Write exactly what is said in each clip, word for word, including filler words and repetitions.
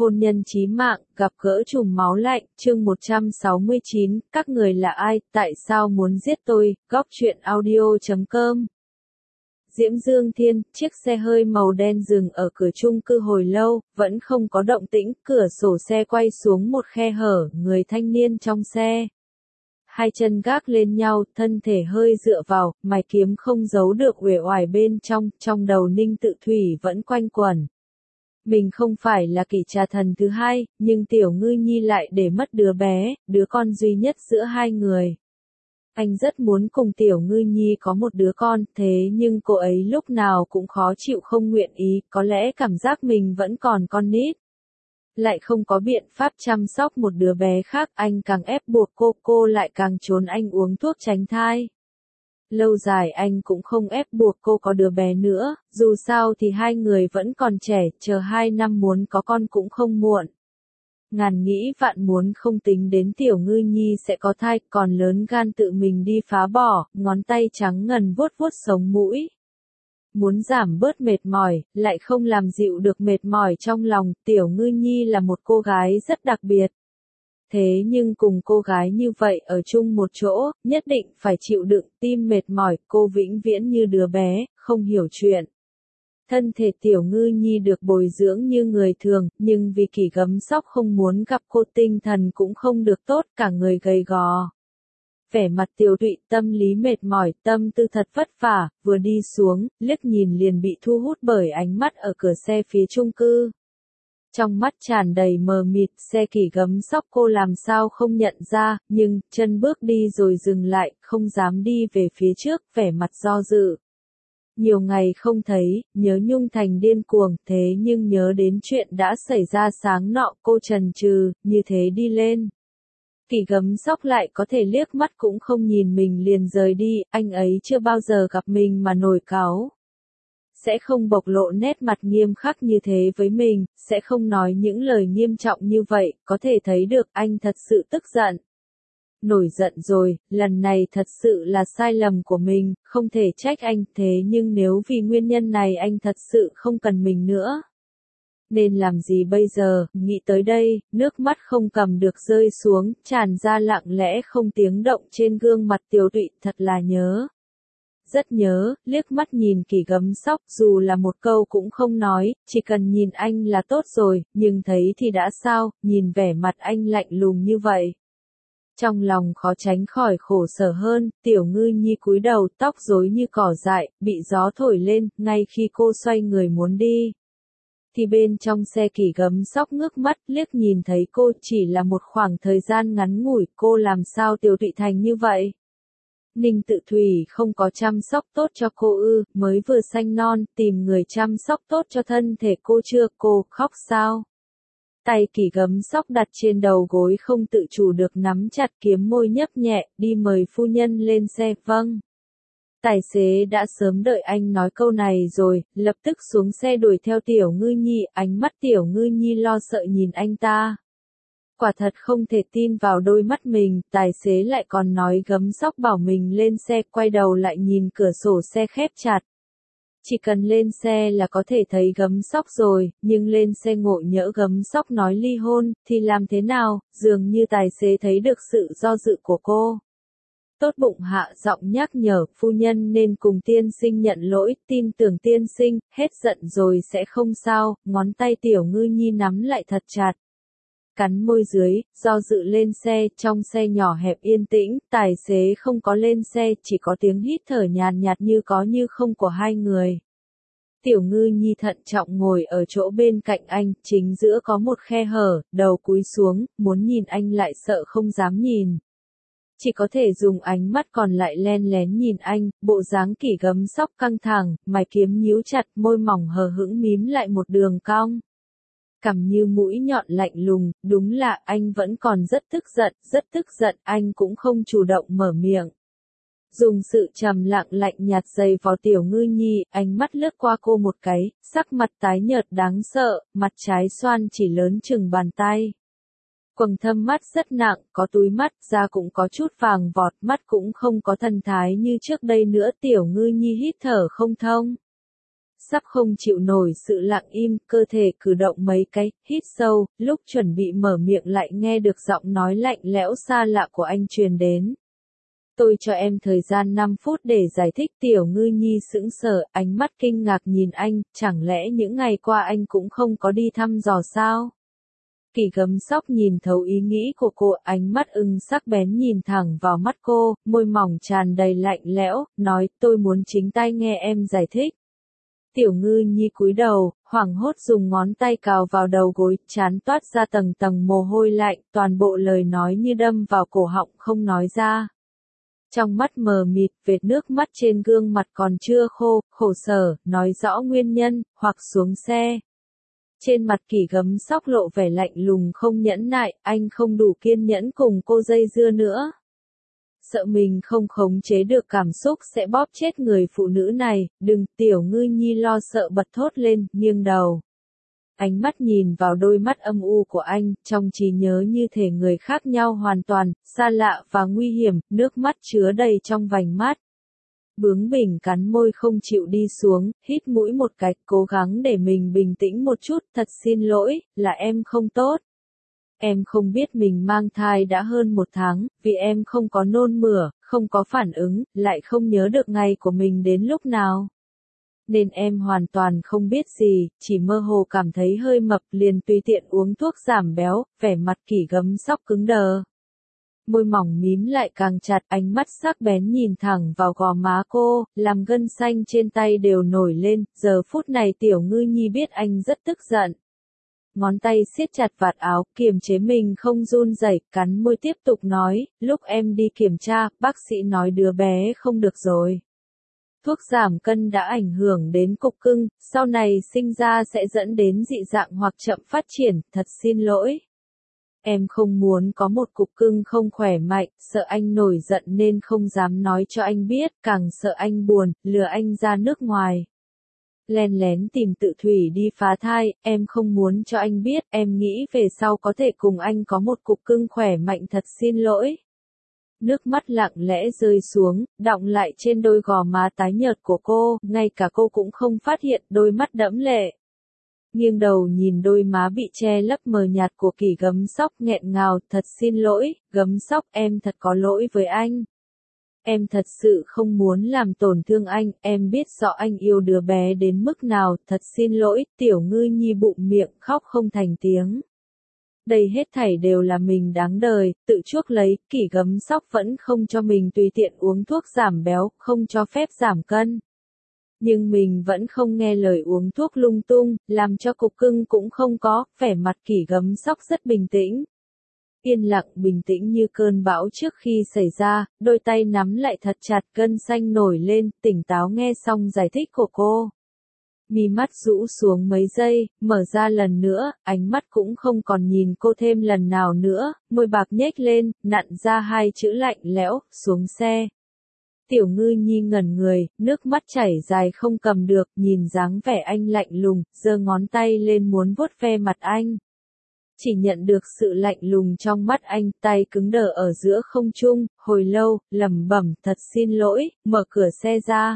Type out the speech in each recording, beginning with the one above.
hôn nhân chí mạng, gặp gỡ trùm máu lạnh, chương một trăm sáu mươi chín, các người là ai, tại sao muốn giết tôi, góc truyện audio chấm com. Diễm Dương Thiên, chiếc xe hơi màu đen dừng ở cửa chung cư hồi lâu, vẫn không có động tĩnh, cửa sổ xe quay xuống một khe hở, người thanh niên trong xe. Hai chân gác lên nhau, thân thể hơi dựa vào, mày kiếm không giấu được uể oải bên trong, trong đầu Ninh Tự Thủy vẫn quanh quẩn. Mình không phải là kỷ trà thần thứ hai, nhưng Tiểu Ngư Nhi lại để mất đứa bé, đứa con duy nhất giữa hai người. Anh rất muốn cùng Tiểu Ngư Nhi có một đứa con, thế nhưng cô ấy lúc nào cũng khó chịu không nguyện ý, có lẽ cảm giác mình vẫn còn con nít. Lại không có biện pháp chăm sóc một đứa bé khác, anh càng ép buộc cô, cô lại càng trốn anh uống thuốc tránh thai. Lâu dài anh cũng không ép buộc cô có đứa bé nữa, dù sao thì hai người vẫn còn trẻ, chờ hai năm muốn có con cũng không muộn. Ngàn nghĩ vạn muốn không tính đến Tiểu Ngư Nhi sẽ có thai, còn lớn gan tự mình đi phá bỏ, ngón tay trắng ngần vuốt vuốt sống mũi. Muốn giảm bớt mệt mỏi, lại không làm dịu được mệt mỏi trong lòng, Tiểu Ngư Nhi là một cô gái rất đặc biệt. Thế nhưng cùng cô gái như vậy ở chung một chỗ, nhất định phải chịu đựng tim mệt mỏi, cô vĩnh viễn như đứa bé, không hiểu chuyện. Thân thể Tiểu Ngư Nhi được bồi dưỡng như người thường, nhưng vì Kỷ Gấm Sóc không muốn gặp cô, tinh thần cũng không được tốt, cả người gầy gò. Vẻ mặt tiều tụy, tâm lý mệt mỏi, tâm tư thật vất vả, vừa đi xuống, liếc nhìn liền bị thu hút bởi ánh mắt ở cửa xe phía chung cư. Trong mắt tràn đầy mờ mịt, xe Kỷ Gấm Sóc cô làm sao không nhận ra, nhưng, chân bước đi rồi dừng lại, không dám đi về phía trước, vẻ mặt do dự. Nhiều ngày không thấy, nhớ nhung thành điên cuồng, thế nhưng nhớ đến chuyện đã xảy ra sáng nọ, cô chần chừ, như thế đi lên. Kỷ Gấm Sóc lại có thể liếc mắt cũng không nhìn mình liền rời đi, anh ấy chưa bao giờ gặp mình mà nổi cáu. Sẽ không bộc lộ nét mặt nghiêm khắc như thế với mình, sẽ không nói những lời nghiêm trọng như vậy, có thể thấy được anh thật sự tức giận. Nổi giận rồi, lần này thật sự là sai lầm của mình, không thể trách anh, thế nhưng nếu vì nguyên nhân này anh thật sự không cần mình nữa. Nên làm gì bây giờ, nghĩ tới đây, nước mắt không cầm được rơi xuống, tràn ra lặng lẽ không tiếng động trên gương mặt tiều tụy, thật là nhớ. Rất nhớ, liếc mắt nhìn Kỷ Gấm Sóc, dù là một câu cũng không nói, chỉ cần nhìn anh là tốt rồi, nhưng thấy thì đã sao, nhìn vẻ mặt anh lạnh lùng như vậy. Trong lòng khó tránh khỏi khổ sở hơn, Tiểu Ngư Nhi cúi đầu, tóc rối như cỏ dại, bị gió thổi lên, ngay khi cô xoay người muốn đi. Thì bên trong xe Kỷ Gấm Sóc ngước mắt, liếc nhìn thấy cô, chỉ là một khoảng thời gian ngắn ngủi, cô làm sao tiều tụy thành như vậy? Ninh Tự Thủy không có chăm sóc tốt cho cô ư, mới vừa sanh non, tìm người chăm sóc tốt cho thân thể cô chưa, cô khóc sao? Tay Kỷ Gấm Sóc đặt trên đầu gối không tự chủ được nắm chặt kiếm môi nhấp nhẹ, đi mời phu nhân lên xe, vâng. Tài xế đã sớm đợi anh nói câu này rồi, lập tức xuống xe đuổi theo Tiểu Ngư Nhi, ánh mắt Tiểu Ngư Nhi lo sợ nhìn anh ta. Quả thật không thể tin vào đôi mắt mình, tài xế lại còn nói Gấm Sóc bảo mình lên xe, quay đầu lại nhìn cửa sổ xe khép chặt. Chỉ cần lên xe là có thể thấy Gấm Sóc rồi, nhưng lên xe ngộ nhỡ Gấm Sóc nói ly hôn, thì làm thế nào, dường như tài xế thấy được sự do dự của cô. Tốt bụng hạ giọng nhắc nhở, phu nhân nên cùng tiên sinh nhận lỗi, tin tưởng tiên sinh, hết giận rồi sẽ không sao, ngón tay Tiểu Ngư Nhi nắm lại thật chặt. Cắn môi dưới, do dự lên xe, trong xe nhỏ hẹp yên tĩnh, tài xế không có lên xe, chỉ có tiếng hít thở nhàn nhạt như có như không của hai người. Tiểu Ngư Nhi thận trọng ngồi ở chỗ bên cạnh anh, chính giữa có một khe hở, đầu cúi xuống, muốn nhìn anh lại sợ không dám nhìn. Chỉ có thể dùng ánh mắt còn lại len lén nhìn anh, bộ dáng Kỷ Gấm Sóc căng thẳng, mày kiếm nhíu chặt, môi mỏng hờ hững mím lại một đường cong. Cằm như mũi nhọn lạnh lùng, đúng là anh vẫn còn rất tức giận, rất tức giận, anh cũng không chủ động mở miệng. Dùng sự trầm lặng lạnh nhạt dày vào Tiểu Ngư Nhi, ánh mắt lướt qua cô một cái, sắc mặt tái nhợt đáng sợ, mặt trái xoan chỉ lớn chừng bàn tay. Quầng thâm mắt rất nặng, có túi mắt, da cũng có chút vàng vọt, mắt cũng không có thần thái như trước đây nữa, Tiểu Ngư Nhi hít thở không thông. sắp không chịu nổi sự lặng im, cơ thể cử động mấy cái, hít sâu, lúc chuẩn bị mở miệng lại nghe được giọng nói lạnh lẽo xa lạ của anh truyền đến. Tôi cho em thời gian năm phút để giải thích. Tiểu Ngư Nhi sững sờ, ánh mắt kinh ngạc nhìn anh, chẳng lẽ những ngày qua anh cũng không có đi thăm dò sao? Kỳ Gấm Sóc nhìn thấu ý nghĩ của cô, ánh mắt ưng sắc bén nhìn thẳng vào mắt cô, môi mỏng tràn đầy lạnh lẽo, nói tôi muốn chính tay nghe em giải thích. Tiểu Ngư Nhi cúi đầu, hoảng hốt dùng ngón tay cào vào đầu gối, trán toát ra tầng tầng mồ hôi lạnh, toàn bộ lời nói như đâm vào cổ họng không nói ra. Trong mắt mờ mịt, vệt nước mắt trên gương mặt còn chưa khô, khổ sở, nói rõ nguyên nhân, hoặc xuống xe. Trên mặt Kỳ Gấm Sóc lộ vẻ lạnh lùng không nhẫn nại, anh không đủ kiên nhẫn cùng cô dây dưa nữa. Sợ mình không khống chế được cảm xúc sẽ bóp chết người phụ nữ này, đừng. Tiểu Ngư Nhi lo sợ bật thốt lên, nghiêng đầu. Ánh mắt nhìn vào đôi mắt âm u của anh, trong trí nhớ như thể người khác nhau hoàn toàn, xa lạ và nguy hiểm, nước mắt chứa đầy trong vành mắt. Bướng bỉnh cắn môi không chịu đi xuống, hít mũi một cái, cố gắng để mình bình tĩnh một chút, thật xin lỗi, là em không tốt. Em không biết mình mang thai đã hơn một tháng, vì em không có nôn mửa, không có phản ứng, lại không nhớ được ngày của mình đến lúc nào. Nên em hoàn toàn không biết gì, chỉ mơ hồ cảm thấy hơi mập liền tùy tiện uống thuốc giảm béo, vẻ mặt Kỳ Gấm Sóc cứng đờ. Môi mỏng mím lại càng chặt, ánh mắt sắc bén nhìn thẳng vào gò má cô, làm gân xanh trên tay đều nổi lên, giờ phút này Tiểu Ngư Nhi biết anh rất tức giận. Ngón tay siết chặt vạt áo, kiềm chế mình không run rẩy, cắn môi tiếp tục nói, lúc em đi kiểm tra, bác sĩ nói đứa bé không được rồi. Thuốc giảm cân đã ảnh hưởng đến cục cưng, sau này sinh ra sẽ dẫn đến dị dạng hoặc chậm phát triển, thật xin lỗi. Em không muốn có một cục cưng không khỏe mạnh, sợ anh nổi giận nên không dám nói cho anh biết, càng sợ anh buồn, lừa anh ra nước ngoài. Len lén tìm Tự Thủy đi phá thai, em không muốn cho anh biết, em nghĩ về sau có thể cùng anh có một cục cưng khỏe mạnh, thật xin lỗi. Nước mắt lặng lẽ rơi xuống, đọng lại trên đôi gò má tái nhợt của cô, ngay cả cô cũng không phát hiện, đôi mắt đẫm lệ. Nghiêng đầu nhìn đôi má bị che lấp mờ nhạt của Kỳ Gấm Sóc, nghẹn ngào, thật xin lỗi, Gấm Sóc, em thật có lỗi với anh. Em thật sự không muốn làm tổn thương anh, em biết rõ anh yêu đứa bé đến mức nào, thật xin lỗi. Tiểu Ngư Nhi bụng miệng khóc không thành tiếng. Đây hết thảy đều là mình đáng đời, tự chuốc lấy. Kỳ Gấm Sóc vẫn không cho mình tùy tiện uống thuốc giảm béo, không cho phép giảm cân. Nhưng mình vẫn không nghe lời uống thuốc lung tung, làm cho cục cưng cũng không có. Vẻ mặt Kỳ Gấm Sóc rất bình tĩnh. Yên lặng bình tĩnh như cơn bão trước khi xảy ra, đôi tay nắm lại thật chặt, gân xanh nổi lên, tỉnh táo nghe xong giải thích của cô. Mí mắt rũ xuống mấy giây, mở ra lần nữa, ánh mắt cũng không còn nhìn cô thêm lần nào nữa, môi bạc nhếch lên, nặn ra hai chữ lạnh lẽo, xuống xe. Tiểu Ngư Nhi ngẩn người, nước mắt chảy dài không cầm được, nhìn dáng vẻ anh lạnh lùng, giơ ngón tay lên muốn vuốt ve mặt anh. Chỉ nhận được sự lạnh lùng trong mắt anh, tay cứng đờ ở giữa không trung, hồi lâu, lẩm bẩm, thật xin lỗi, mở cửa xe ra.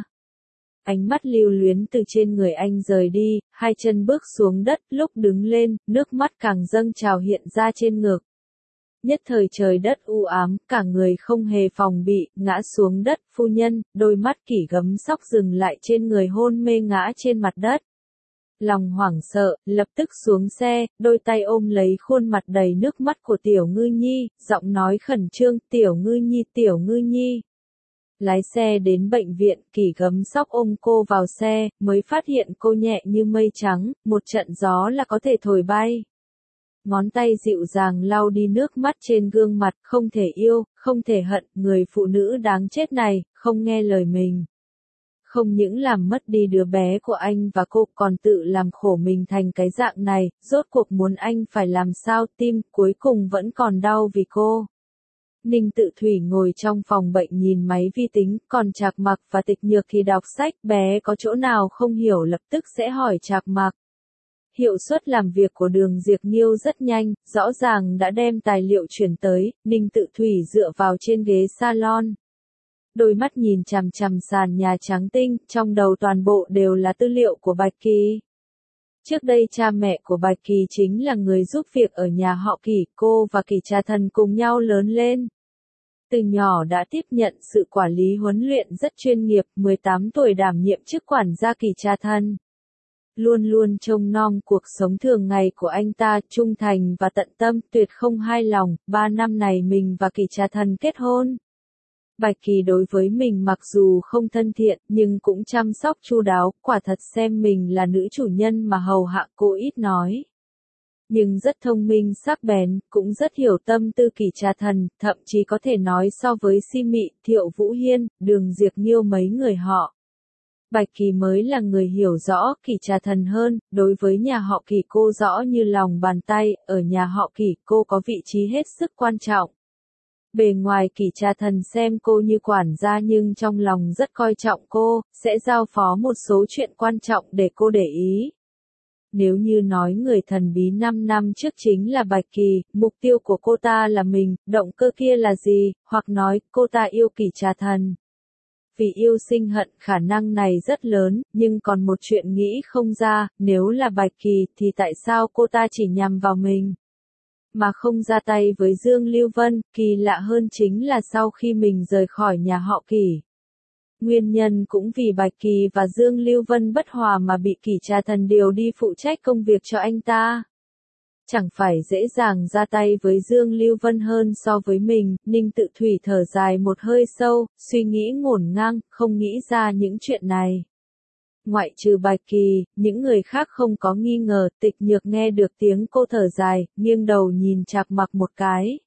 Ánh mắt lưu luyến từ trên người anh rời đi, hai chân bước xuống đất, lúc đứng lên, nước mắt càng dâng trào hiện ra trên ngực. Nhất thời trời đất u ám, cả người không hề phòng bị, ngã xuống đất, phu nhân, đôi mắt Kỳ Gấm Sóc dừng lại trên người hôn mê ngã trên mặt đất. Lòng hoảng sợ, lập tức xuống xe, đôi tay ôm lấy khuôn mặt đầy nước mắt của Tiểu Ngư Nhi, giọng nói khẩn trương, Tiểu Ngư Nhi, Tiểu Ngư Nhi. Lái xe đến bệnh viện, Kỳ Gấm Sóc ôm cô vào xe, mới phát hiện cô nhẹ như mây trắng, một trận gió là có thể thổi bay. Ngón tay dịu dàng lau đi nước mắt trên gương mặt, không thể yêu, không thể hận, người phụ nữ đáng chết này, không nghe lời mình. Không những làm mất đi đứa bé của anh và cô còn tự làm khổ mình thành cái dạng này, rốt cuộc muốn anh phải làm sao, tim cuối cùng vẫn còn đau vì cô. Ninh Tự Thủy ngồi trong phòng bệnh nhìn máy vi tính, còn Trạc Mặc và Tịch Nhược thì đọc sách, bé có chỗ nào không hiểu lập tức sẽ hỏi Trạc Mặc. Hiệu suất làm việc của Đường Diệp Nghiêu rất nhanh, rõ ràng đã đem tài liệu chuyển tới, Ninh Tự Thủy dựa vào trên ghế salon. Đôi mắt nhìn chằm chằm sàn nhà trắng tinh, trong đầu toàn bộ đều là tư liệu của Bạch Kỳ. Trước đây cha mẹ của Bạch Kỳ chính là người giúp việc ở nhà họ Kỳ, cô và Kỳ Trà Thần cùng nhau lớn lên. Từ nhỏ đã tiếp nhận sự quản lý huấn luyện rất chuyên nghiệp, mười tám tuổi đảm nhiệm chức quản gia Kỳ Trà Thần. Luôn luôn trông nom cuộc sống thường ngày của anh ta, trung thành và tận tâm, tuyệt không hai lòng. Ba năm này mình và Kỳ Trà Thần kết hôn. Bạch Kỳ đối với mình mặc dù không thân thiện, nhưng cũng chăm sóc chu đáo, quả thật xem mình là nữ chủ nhân mà hầu hạ cô ít nói. Nhưng rất thông minh sắc bén, cũng rất hiểu tâm tư Kỳ Trà Thần, thậm chí có thể nói so với Si Mị, Thiệu Vũ Hiên, Đường Diệp Nghiêu mấy người họ. Bạch Kỳ mới là người hiểu rõ Kỳ Trà Thần hơn, đối với nhà họ Kỳ cô rõ như lòng bàn tay, ở nhà họ Kỳ cô có vị trí hết sức quan trọng. Bề ngoài Kỳ Trà Thần xem cô như quản gia nhưng trong lòng rất coi trọng cô, sẽ giao phó một số chuyện quan trọng để cô để ý. Nếu như nói người thần bí năm năm trước chính là Bạch Kỳ, mục tiêu của cô ta là mình, động cơ kia là gì, hoặc nói cô ta yêu Kỳ Trà Thần. Vì yêu sinh hận khả năng này rất lớn, nhưng còn một chuyện nghĩ không ra, nếu là Bạch Kỳ thì tại sao cô ta chỉ nhằm vào mình, mà không ra tay với Dương Lưu Vân. Kỳ lạ hơn chính là sau khi mình rời khỏi nhà họ Kỳ. Nguyên nhân cũng vì Bạch Kỳ và Dương Lưu Vân bất hòa mà bị Kỳ Trà Thần điều đi phụ trách công việc cho anh ta. Chẳng phải dễ dàng ra tay với Dương Lưu Vân hơn so với mình, Ninh Tự Thủy thở dài một hơi sâu, suy nghĩ ngổn ngang, không nghĩ ra những chuyện này. Ngoại trừ Bạch Kỳ, những người khác không có nghi ngờ. Tịch Nhược nghe được tiếng cô thở dài, nghiêng đầu nhìn Trạc Mặc một cái.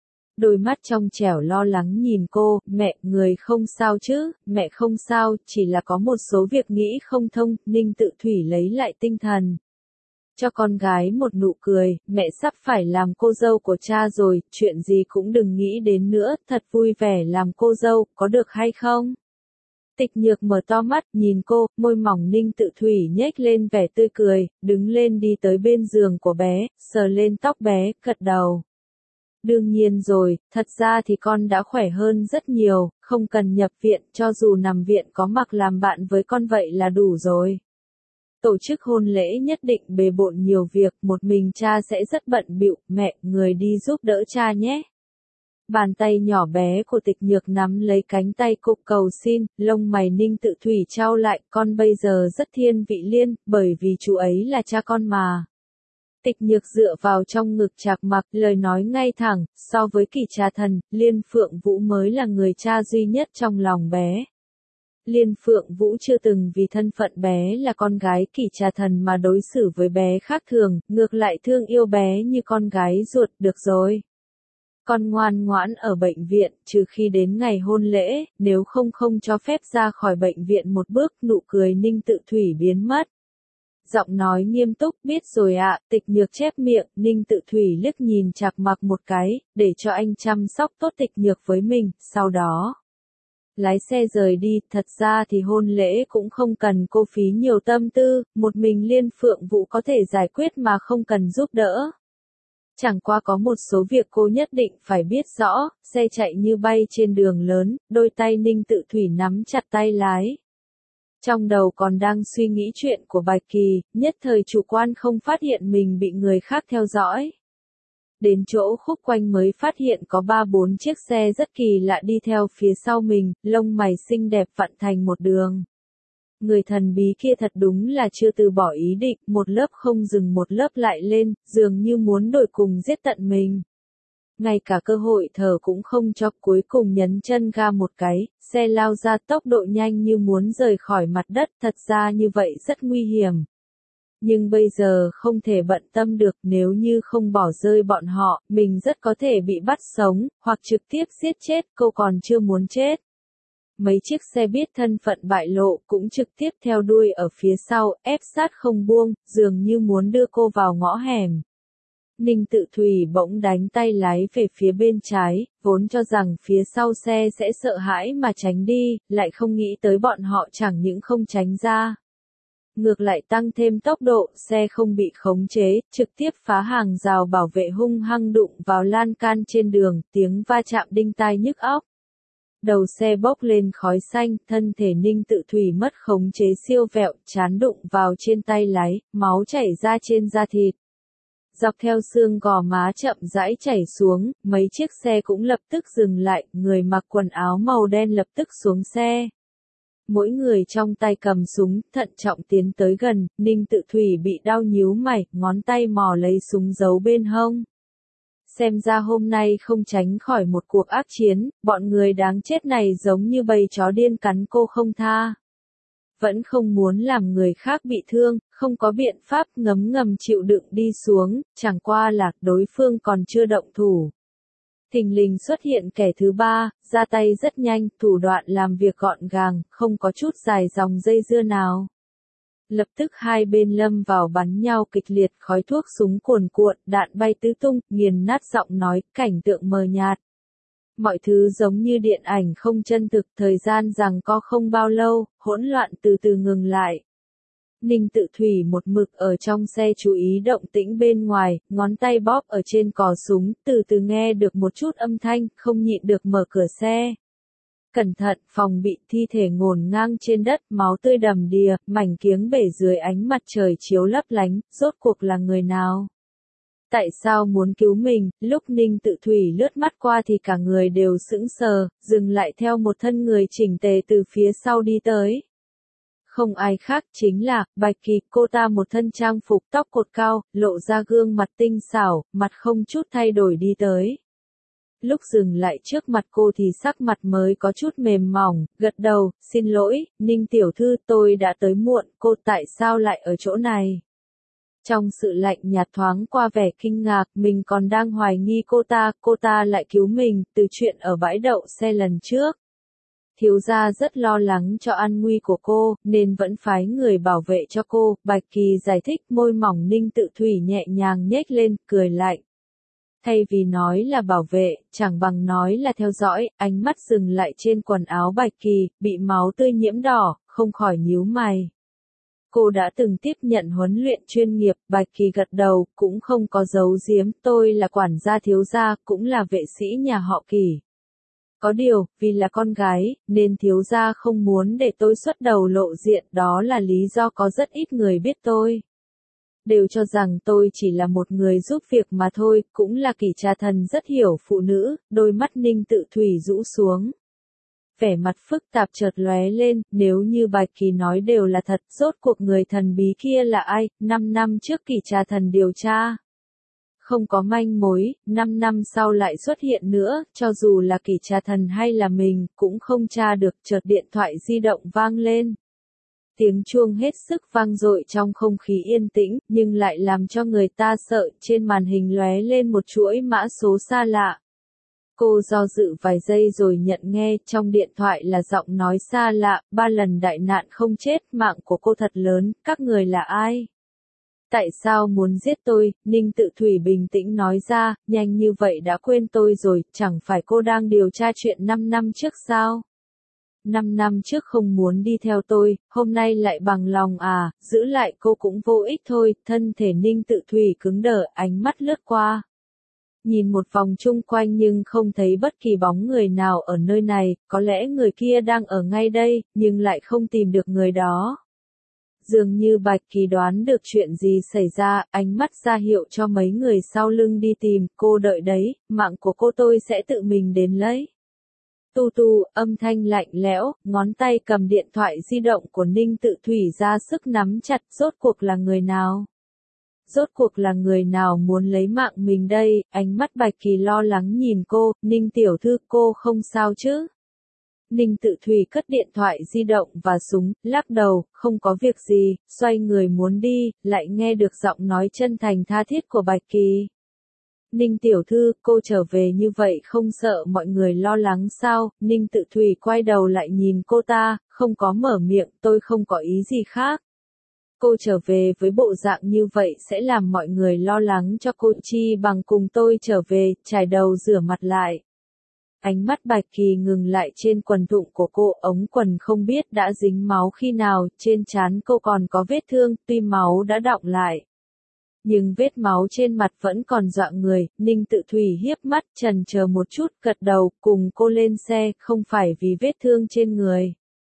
Đôi mắt trong trẻo lo lắng nhìn cô, mẹ, người không sao chứ, mẹ không sao, chỉ là có một số việc nghĩ không thông. Ninh Tự Thủy lấy lại tinh thần. Cho con gái một nụ cười, mẹ sắp phải làm cô dâu của cha rồi, chuyện gì cũng đừng nghĩ đến nữa, thật vui vẻ làm cô dâu, có được hay không? Tịch Nhược mở to mắt, nhìn cô, môi mỏng Ninh Tự Thủy nhếch lên vẻ tươi cười, đứng lên đi tới bên giường của bé, sờ lên tóc bé, gật đầu. Đương nhiên rồi, thật ra thì con đã khỏe hơn rất nhiều, không cần nhập viện, cho dù nằm viện có Mặc làm bạn với con vậy là đủ rồi. Tổ chức hôn lễ nhất định bề bộn nhiều việc, một mình cha sẽ rất bận bịu, mẹ, người đi giúp đỡ cha nhé. Bàn tay nhỏ bé của Tịch Nhược nắm lấy cánh tay cô cầu xin, lông mày Ninh Tự Thủy trao lại, con bây giờ rất thiên vị Liên, bởi vì chú ấy là cha con mà. Tịch Nhược dựa vào trong ngực Trạc Mặc, lời nói ngay thẳng, so với Kỳ Trà Thần, Liên Phượng Vũ mới là người cha duy nhất trong lòng bé. Liên Phượng Vũ chưa từng vì thân phận bé là con gái Kỳ Trà Thần mà đối xử với bé khác thường, ngược lại thương yêu bé như con gái ruột. Được rồi. Con ngoan ngoãn ở bệnh viện, trừ khi đến ngày hôn lễ, nếu không không cho phép ra khỏi bệnh viện một bước. Nụ cười Ninh Tự Thủy biến mất. Giọng nói nghiêm túc, biết rồi ạ. Tịch Nhược chép miệng, Ninh Tự Thủy liếc nhìn Trạc Mặc một cái, để cho anh chăm sóc tốt Tịch Nhược với mình, sau đó lái xe rời đi. Thật ra thì hôn lễ cũng không cần cô phí nhiều tâm tư, một mình Liên Phượng Vũ có thể giải quyết mà không cần giúp đỡ. Chẳng qua có một số việc cô nhất định phải biết rõ. Xe chạy như bay trên đường lớn, đôi tay Ninh Tự Thủy nắm chặt tay lái. Trong đầu còn đang suy nghĩ chuyện của Bạch Kỳ, nhất thời chủ quan không phát hiện mình bị người khác theo dõi. Đến chỗ khúc quanh mới phát hiện có ba bốn chiếc xe rất kỳ lạ đi theo phía sau mình, lông mày xinh đẹp vặn thành một đường. Người thần bí kia thật đúng là chưa từ bỏ ý định, một lớp không dừng một lớp lại lên, dường như muốn đuổi cùng giết tận mình. Ngay cả cơ hội thở cũng không cho, cuối cùng nhấn chân ga một cái, xe lao ra tốc độ nhanh như muốn rời khỏi mặt đất. Thật ra như vậy rất nguy hiểm. Nhưng bây giờ không thể bận tâm được, nếu như không bỏ rơi bọn họ, mình rất có thể bị bắt sống, hoặc trực tiếp giết chết. Cô còn chưa muốn chết. Mấy chiếc xe biết thân phận bại lộ cũng trực tiếp theo đuôi ở phía sau, ép sát không buông, dường như muốn đưa cô vào ngõ hẻm. Ninh Tự Thủy bỗng đánh tay lái về phía bên trái, vốn cho rằng phía sau xe sẽ sợ hãi mà tránh đi, lại không nghĩ tới bọn họ chẳng những không tránh ra. Ngược lại tăng thêm tốc độ, xe không bị khống chế, trực tiếp phá hàng rào bảo vệ hung hăng đụng vào lan can trên đường, tiếng va chạm đinh tai nhức óc. Đầu xe bốc lên khói xanh, thân thể Ninh Tự Thủy mất khống chế siêu vẹo, trán đụng vào trên tay lái, máu chảy ra trên da thịt. Dọc theo xương gò má chậm rãi chảy xuống, mấy chiếc xe cũng lập tức dừng lại, người mặc quần áo màu đen lập tức xuống xe. Mỗi người trong tay cầm súng, thận trọng tiến tới gần, Ninh Tự Thủy bị đau nhíu mày, ngón tay mò lấy súng giấu bên hông. Xem ra hôm nay không tránh khỏi một cuộc ác chiến, bọn người đáng chết này giống như bầy chó điên cắn cô không tha. Vẫn không muốn làm người khác bị thương, không có biện pháp, ngấm ngầm chịu đựng đi xuống, chẳng qua là đối phương còn chưa động thủ. Thình lình xuất hiện kẻ thứ ba, ra tay rất nhanh, thủ đoạn làm việc gọn gàng, không có chút dài dòng dây dưa nào. Lập tức hai bên lâm vào bắn nhau kịch liệt, khói thuốc súng cuồn cuộn, đạn bay tứ tung, nghiền nát giọng nói, cảnh tượng mờ nhạt. Mọi thứ giống như điện ảnh không chân thực, thời gian giằng co không bao lâu, hỗn loạn từ từ ngừng lại. Ninh Tự Thủy một mực ở trong xe chú ý động tĩnh bên ngoài, ngón tay bóp ở trên cò súng, từ từ nghe được một chút âm thanh, không nhịn được mở cửa xe. Cẩn thận, phòng bị, thi thể ngổn ngang trên đất, máu tươi đầm đìa, mảnh kiếng bể dưới ánh mặt trời chiếu lấp lánh, rốt cuộc là người nào? Tại sao muốn cứu mình? Lúc Ninh Tự Thủy lướt mắt qua thì cả người đều sững sờ, dừng lại theo một thân người chỉnh tề từ phía sau đi tới. Không ai khác chính là Bạch Kỳ, cô ta một thân trang phục tóc cột cao, lộ ra gương mặt tinh xảo, mặt không chút thay đổi đi tới. Lúc dừng lại trước mặt cô thì sắc mặt mới có chút mềm mỏng, gật đầu, xin lỗi, Ninh tiểu thư, tôi đã tới muộn, cô tại sao lại ở chỗ này? Trong sự lạnh nhạt thoáng qua vẻ kinh ngạc, mình còn đang hoài nghi cô ta, cô ta lại cứu mình, từ chuyện ở bãi đậu xe lần trước. Thiếu gia rất lo lắng cho an nguy của cô, nên vẫn phái người bảo vệ cho cô, Bạch Kỳ giải thích, môi mỏng Ninh Tự Thủy nhẹ nhàng nhếch lên, cười lạnh. Thay vì nói là bảo vệ, chẳng bằng nói là theo dõi, ánh mắt dừng lại trên quần áo Bạch Kỳ, bị máu tươi nhiễm đỏ, không khỏi nhíu mày. Cô đã từng tiếp nhận huấn luyện chuyên nghiệp, Bạch Kỳ gật đầu, cũng không có giấu giếm, tôi là quản gia thiếu gia, cũng là vệ sĩ nhà họ Kỳ. Có điều, vì là con gái, nên thiếu gia không muốn để tôi xuất đầu lộ diện, đó là lý do có rất ít người biết tôi. Đều cho rằng tôi chỉ là một người giúp việc mà thôi, cũng là Kỷ Trà Thần rất hiểu phụ nữ, đôi mắt Ninh Tự Thủy rũ xuống. Vẻ mặt phức tạp chợt lóe lên, nếu như Bạch Kỳ nói đều là thật, rốt cuộc người thần bí kia là ai, năm năm trước Kỷ Trà Thần điều tra. Không có manh mối, năm năm sau lại xuất hiện nữa, cho dù là Kỷ Trà Thần hay là mình, cũng không tra được, chợt điện thoại di động vang lên. Tiếng chuông hết sức vang dội trong không khí yên tĩnh, nhưng lại làm cho người ta sợ, trên màn hình lóe lên một chuỗi mã số xa lạ. Cô do dự vài giây rồi nhận nghe, trong điện thoại là giọng nói xa lạ, ba lần đại nạn không chết, mạng của cô thật lớn, các người là ai? Tại sao muốn giết tôi? Ninh Tự Thủy bình tĩnh nói ra, nhanh như vậy đã quên tôi rồi, chẳng phải cô đang điều tra chuyện năm năm trước sao? Năm năm trước không muốn đi theo tôi, hôm nay lại bằng lòng à, giữ lại cô cũng vô ích thôi, thân thể Ninh Tự Thủy cứng đờ, ánh mắt lướt qua. Nhìn một vòng chung quanh nhưng không thấy bất kỳ bóng người nào ở nơi này, có lẽ người kia đang ở ngay đây, nhưng lại không tìm được người đó. Dường như Bạch Kỳ đoán được chuyện gì xảy ra, ánh mắt ra hiệu cho mấy người sau lưng đi tìm, cô đợi đấy, mạng của cô tôi sẽ tự mình đến lấy. Tu tu, âm thanh lạnh lẽo, ngón tay cầm điện thoại di động của Ninh Tự Thủy ra sức nắm chặt, rốt cuộc là người nào? Rốt cuộc là người nào muốn lấy mạng mình đây? Ánh mắt Bạch Kỳ lo lắng nhìn cô, Ninh tiểu thư, cô không sao chứ? Ninh Tự Thủy cất điện thoại di động và súng, lắc đầu, không có việc gì, xoay người muốn đi, lại nghe được giọng nói chân thành tha thiết của Bạch Kỳ. Ninh tiểu thư, cô trở về như vậy không sợ mọi người lo lắng sao? Ninh Tự Thủy quay đầu lại nhìn cô ta, không có mở miệng, tôi không có ý gì khác. Cô trở về với bộ dạng như vậy sẽ làm mọi người lo lắng cho cô, chi bằng cùng tôi trở về, chải đầu rửa mặt lại. Ánh mắt Bạch Kỳ ngừng lại trên quần thụng của cô, ống quần không biết đã dính máu khi nào, trên trán cô còn có vết thương, tuy máu đã đọng lại. Nhưng vết máu trên mặt vẫn còn dọa người, Ninh Tự Thủy hiếp mắt chần chờ một chút, gật đầu, cùng cô lên xe, không phải vì vết thương trên người,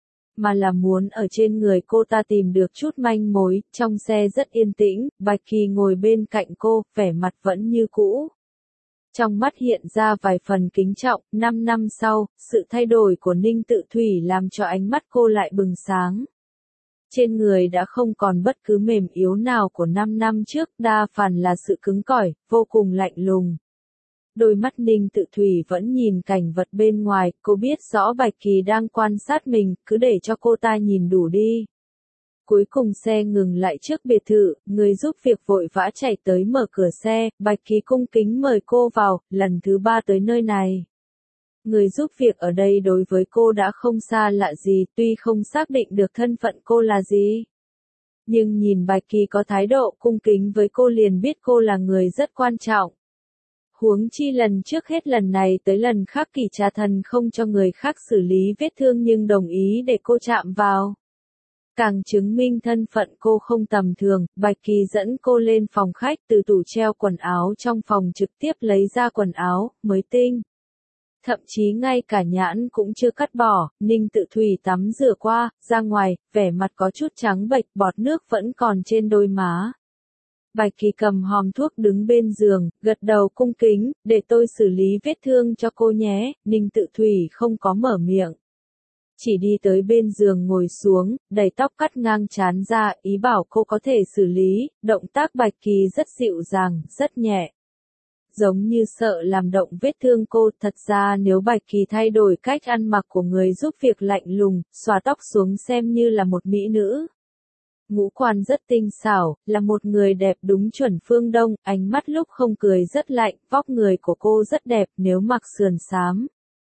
mà là muốn ở trên người cô ta tìm được chút manh mối. Trong xe rất yên tĩnh, Bạch Kỳ ngồi bên cạnh cô, vẻ mặt vẫn như cũ. Trong mắt hiện ra vài phần kính trọng. Năm năm sau, sự thay đổi của Ninh Tự Thủy làm cho ánh mắt cô lại bừng sáng. Trên người đã không còn bất cứ mềm yếu nào của năm năm trước, đa phần là sự cứng cỏi, vô cùng lạnh lùng. Đôi mắt Ninh Tự Thủy vẫn nhìn cảnh vật bên ngoài, cô biết rõ Bạch Kỳ đang quan sát mình, cứ để cho cô ta nhìn đủ đi. Cuối cùng xe ngừng lại trước biệt thự, người giúp việc vội vã chạy tới mở cửa xe, Bạch Kỳ cung kính mời cô vào, lần thứ ba tới nơi này. Người giúp việc ở đây đối với cô đã không xa lạ gì, tuy không xác định được thân phận cô là gì. Nhưng nhìn Bạch Kỳ có thái độ cung kính với cô liền biết cô là người rất quan trọng. Huống chi lần trước hết lần này tới lần khác Kỷ Trà Thần không cho người khác xử lý vết thương nhưng đồng ý để cô chạm vào. Càng chứng minh thân phận cô không tầm thường, Bạch Kỳ dẫn cô lên phòng khách, từ tủ treo quần áo trong phòng trực tiếp lấy ra quần áo, mới tinh. Thậm chí ngay cả nhãn cũng chưa cắt bỏ. Ninh Tự Thủy tắm rửa qua, ra ngoài, vẻ mặt có chút trắng bệch, bọt nước vẫn còn trên đôi má. Bạch Kỳ cầm hòm thuốc đứng bên giường, gật đầu cung kính, để tôi xử lý vết thương cho cô nhé. Ninh Tự Thủy không có mở miệng, chỉ đi tới bên giường ngồi xuống, đẩy tóc cắt ngang trán ra, ý bảo cô có thể xử lý. Động tác Bạch Kỳ rất dịu dàng, rất nhẹ. Giống như sợ làm động vết thương cô. Thật ra nếu Bạch Kỳ thay đổi cách ăn mặc của người giúp việc lạnh lùng, xóa tóc xuống xem như là một mỹ nữ. Ngũ quan rất tinh xảo, là một người đẹp đúng chuẩn phương Đông, ánh mắt lúc không cười rất lạnh, vóc người của cô rất đẹp, nếu mặc sườn xám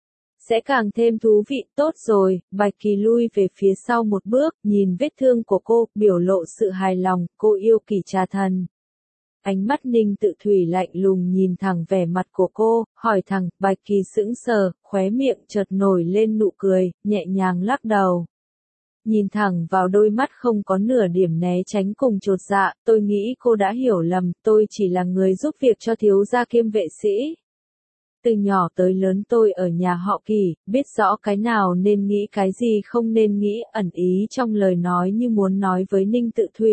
sẽ càng thêm thú vị. Tốt rồi. Bạch Kỳ lui về phía sau một bước, nhìn vết thương của cô, biểu lộ sự hài lòng. Cô yêu Kỷ Trà Thần. Ánh mắt Ninh Tự Thủy lạnh lùng nhìn thẳng vẻ mặt của cô, hỏi thẳng. Bạch Kỳ sững sờ, khóe miệng chợt nổi lên nụ cười, nhẹ nhàng lắc đầu. Nhìn thẳng vào đôi mắt không có nửa điểm né tránh cùng chột dạ, tôi nghĩ cô đã hiểu lầm, tôi chỉ là người giúp việc cho thiếu gia kiêm vệ sĩ. Từ nhỏ tới lớn tôi ở nhà họ Kỷ, biết rõ cái nào nên nghĩ cái gì không nên nghĩ, ẩn ý trong lời nói như muốn nói với Ninh Tự Thủy.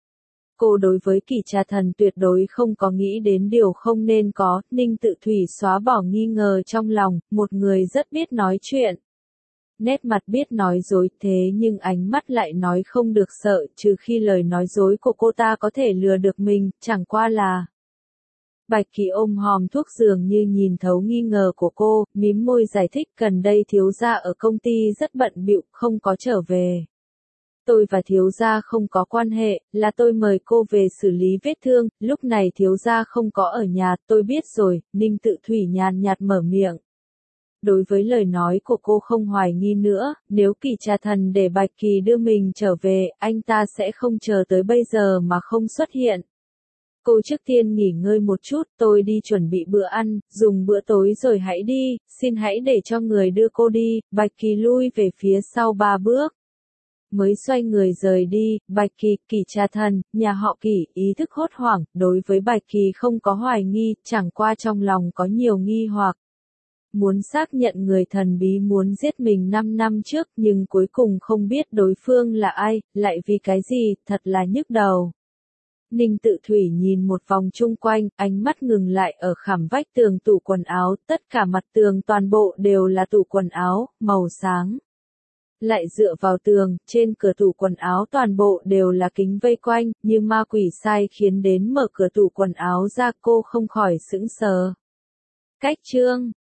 Cô đối với Kỷ Trà Thần tuyệt đối không có nghĩ đến điều không nên có. Ninh Tự Thủy xóa bỏ nghi ngờ trong lòng, một người rất biết nói chuyện. Nét mặt biết nói dối, thế nhưng ánh mắt lại nói không được sợ, trừ khi lời nói dối của cô ta có thể lừa được mình, chẳng qua là. Bạch Kỳ ôm hòm thuốc dường như nhìn thấu nghi ngờ của cô, mím môi giải thích. Gần đây thiếu gia ở công ty rất bận bịu, không có trở về. Tôi và thiếu gia không có quan hệ, là tôi mời cô về xử lý vết thương, lúc này thiếu gia không có ở nhà. Tôi biết rồi. Ninh Tự Thủy nhàn nhạt mở miệng. Đối với lời nói của cô không hoài nghi nữa, nếu Kỷ Trà Thần để Bạch Kỳ đưa mình trở về, anh ta sẽ không chờ tới bây giờ mà không xuất hiện. Cô trước tiên nghỉ ngơi một chút, tôi đi chuẩn bị bữa ăn, dùng bữa tối rồi hãy đi, xin hãy để cho người đưa cô đi. Bạch Kỳ lui về phía sau ba bước. Mới xoay người rời đi. Bạch Kỳ, Kỷ Trà Thần, nhà họ Kỷ, ý thức hốt hoảng, đối với Bạch Kỳ không có hoài nghi, chẳng qua trong lòng có nhiều nghi hoặc. Muốn xác nhận người thần bí muốn giết mình năm năm trước nhưng cuối cùng không biết đối phương là ai, lại vì cái gì, thật là nhức đầu. Ninh Tự Thủy nhìn một vòng chung quanh, ánh mắt ngừng lại ở khảm vách tường tủ quần áo, tất cả mặt tường toàn bộ đều là tủ quần áo, màu sáng. Lại dựa vào tường, trên cửa tủ quần áo toàn bộ đều là kính vây quanh, như ma quỷ sai khiến đến mở cửa tủ quần áo ra cô không khỏi sững sờ. Cách chương